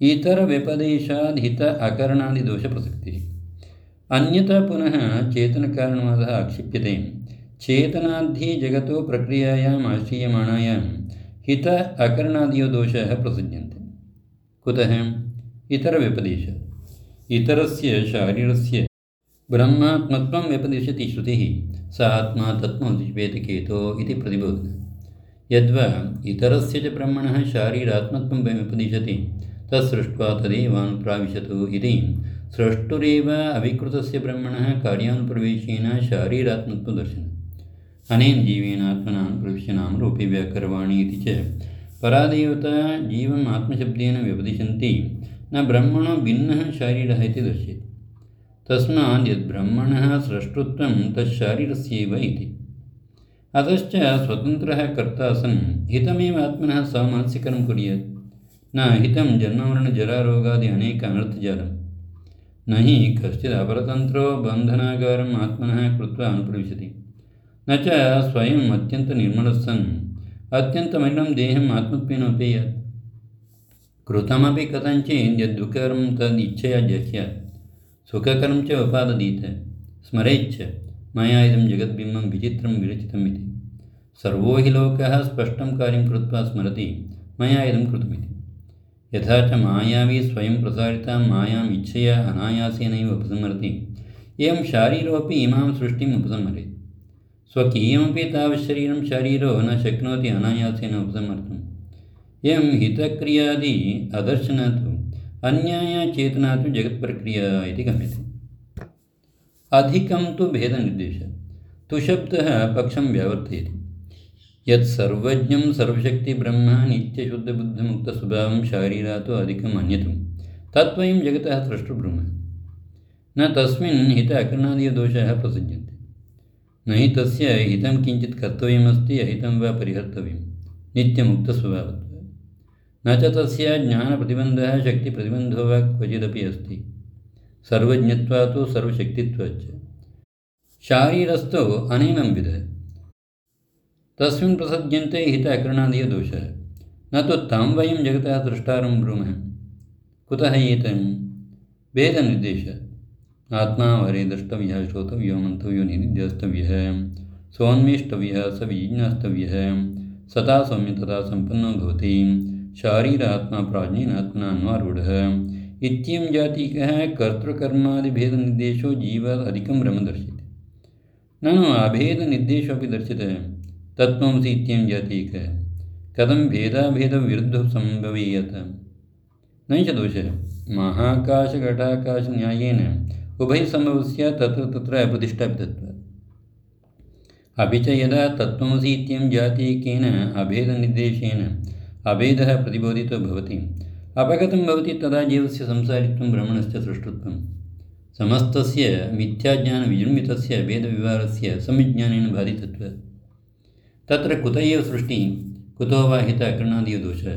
इतरव्यपदेशाद् हित अकरणादिदोषप्रसक्तिः। अन्यथा पुनः चेतनकारणवादः आक्षिप्यते। चेतनाद्धि जगतो प्रक्रियायाम् आश्रयमाणायां हित अकरणादयो दोषाः प्रसज्यन्ते। कुतः? इतरव्यपदेशात्। इतरस्य शारीरस्य ब्रह्मात्मत्वं व्यपदिशति श्रुतिः। स आत्मा तत्त्वमसि वेदकेतो इति प्रतिबोधः। यद्वा इतरस्य च ब्रह्मणः शारीरात्मत्वं व्यपदिशति तत्सृष्ट्वा तदेवानुप्राविशतु इति सृष्टुरेव अविकृतस्य ब्रह्मणः कार्यानुप्रवेशेन शारीरात्मत्वदर्शनम्। अनेन जीवेन आत्मनानुप्रविश्य नामरूपे व्याकरवाणी इति च परादेवता जीवम् आत्मशब्देन व्यपदिशन्ति न ब्रह्मणो भिन्नः शारीरः इति दर्श्यते। तस्मात् यद्ब्रह्मणः स्रष्टृत्वं तच्छारीरस्यैव इति। अतश्च स्वतन्त्रः कर्ता सन् हितमेव आत्मनः सामनस्यकरं कुर्यात्। न हितं जन्ममरणजरारोगादि अनेक अनर्थजालं। न हि कश्चित् अपरतन्त्रो बन्धनागारम् आत्मनः कृत्वा अनुप्रविशति। न च स्वयम् अत्यन्तनिर्मलः सन् अत्यन्तमलिनं देहम् आत्मत्वेन उपेयात्। कृतमपि कथञ्चित् यद्दुःखकरं तद् इच्छया जह्यात्। सुखकरं च उपाददीत। स्मरेच्च मया इदं जगद्बिम्बं विचित्रं विरचितम् इति। सर्वो हि लोकः स्पष्टं कार्यं कृत्वा स्मरति मया इदं कृतमिति। यथा च मायावी स्वयं प्रसारितां मायाम् इच्छया अनायासेनैव उपसंहरति, एवं शारीरोऽपि इमां सृष्टिम् उपसंहरेत्। स्वकीयमपि तावच्छरीरं शारीरो न शक्नोति अनायासेन उपसंहर्तुम्। एवं हितक्रियादि अदर्शनात् अन्याया चेतना तु जगत्प्रक्रिया इति गम्यते। अधिकं तु भेदनिर्देशः। तु शब्दः पक्षं व्यावर्तयति। यत् सर्वज्ञं सर्वशक्तिब्रह्म नित्यशुद्धबुद्धमुक्तस्वभावं शारीरात् अधिकम् अन्यतम् तत्त्वयं जगतः स्रष्टुब्रह्म। न तस्मिन् हित अकरणादयो दोषाः प्रसज्यन्ते। न हि तस्य हितं किञ्चित् कर्तव्यमस्ति अहितं वा परिहर्तव्यं नित्यमुक्तस्वभावत्वात्। न च तस्य ज्ञानप्रतिबन्धः शक्तिप्रतिबन्धो वा क्वचिदपि अस्ति। सर्वज्ञत्वात् सर्वशक्तित्वाच्च। शारीरस्थो अनेनं विधः। तस्मिन् प्रसज्यन्ते हित अकरणादयो दोषः। न तु तं वयं जगतः द्रष्टारं ब्रूमः। कुतः एतं? भेदनिर्देशः। आत्मा वरे द्रष्टव्यः, श्रोतव्यो, मन्तव्यो, निधिध्यास्तव्यः, सोन्वेष्टव्यः, स विजिज्ञास्तव्यः, सता सौम्य तथा सम्पन्नो भवति। शारीरात्मा प्राज्ञेनात्मना अन्वारूढः इत्ययं जातीकः कर्तृकर्मादिभेदनिर्देशो जीवात् अधिकं ब्रह्म दर्श्यते। ननु अभेदनिर्देशोऽपि दर्श्यते। तत्त्वमसि इत्ययं जातीकः कथं भेदाभेदविरुद्धो सम्भवेयत्? नैष दोषः। महाकाशघटाकाशन्यायेन उभयसम्भवस्य तत्र तत्र प्रतिष्ठापितत्वात्। अपि च यदा तत्त्वमसि इत्ययं जातीकेन अभेदनिर्देशेन अभेदः प्रतिबोधितो भवति, अपगतं भवति तदा जीवस्य संसारित्वं ब्रह्मणश्च सृष्टुत्वं समस्तस्य मिथ्याज्ञानविजृम्भितस्य भेदविवरस्य सम्यज्ञानेन बाधितत्वात्। तत्र कुत एव सृष्टिः, कुतो वा हित अकरणादयो दोषः?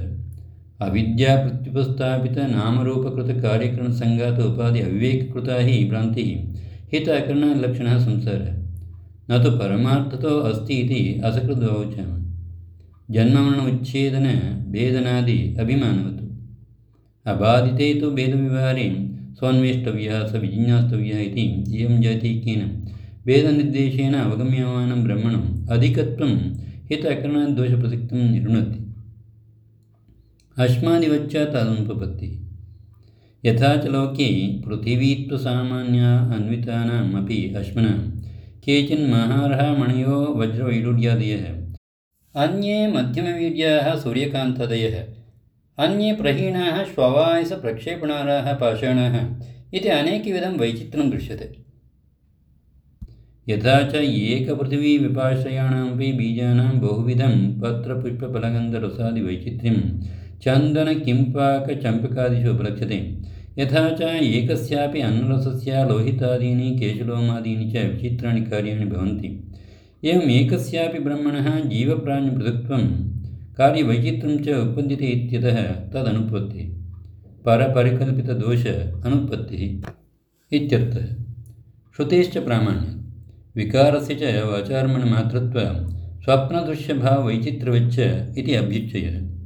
अविद्याप्रत्युपस्थापितनामरूपकृतकार्यकरणसङ्गात उपाधि अविवेककृता हि भ्रान्तिः हित अकरणादिलक्षणः संसारः। न तु परमार्थतो अस्ति इति असकृद्ववोचामः। जन्ममरण उच्छेदन भेदनादि अभिमानवत्। अबाधिते तु भेदविवरे सोन्वेष्टव्यः, स विजिज्ञास्तव्यः इति एवं जातीकेन भेदनिर्देशेन अवगम्यमानं ब्रह्मणम् अधिकत्वं हित अकरणादिदोषप्रसक्तं निर्णुति। अस्मादिवच्च तदनुपपत्तिः। यथा च लोके पृथिवीत्वसामान्या अन्वितानाम् अपि अश्मनां केचिन्महारः मणयो वज्रवैडूर्यादयः, अन्ये मध्यमवीर्याः सूर्यकान्तादयः, अन्ये प्रहीणाः श्ववायसप्रक्षेपणाराः पाषाणाः इति अनेकविधं वैचित्र्यं दृश्यते। यथा च एकपृथिवीविपाश्रयाणामपि बीजानां बहुविधं पत्रपुष्पफलगन्धरसादिवैचित्र्यं चन्दनकिम्पाकचम्पकादिषु उपलक्ष्यते। यथा च एकस्यापि अन्नरसस्य लोहितादीनि केशलोमादीनि च विचित्राणि कार्याणि भवन्ति। एवम् एकस्यापि ब्रह्मणः जीवप्राणिपृथक्त्वं कार्यवैचित्र्यं च उत्पद्यते इत्यतः तदनुपत्तिः परपरिकल्पितदोष अनुपत्तिः इत्यर्थः। श्रुतेश्च प्रामाण्यं विकारस्य च वाचारम्भणमात्रत्व स्वप्नदृश्यभाववैचित्र्यवच्च इति अभ्युच्यते।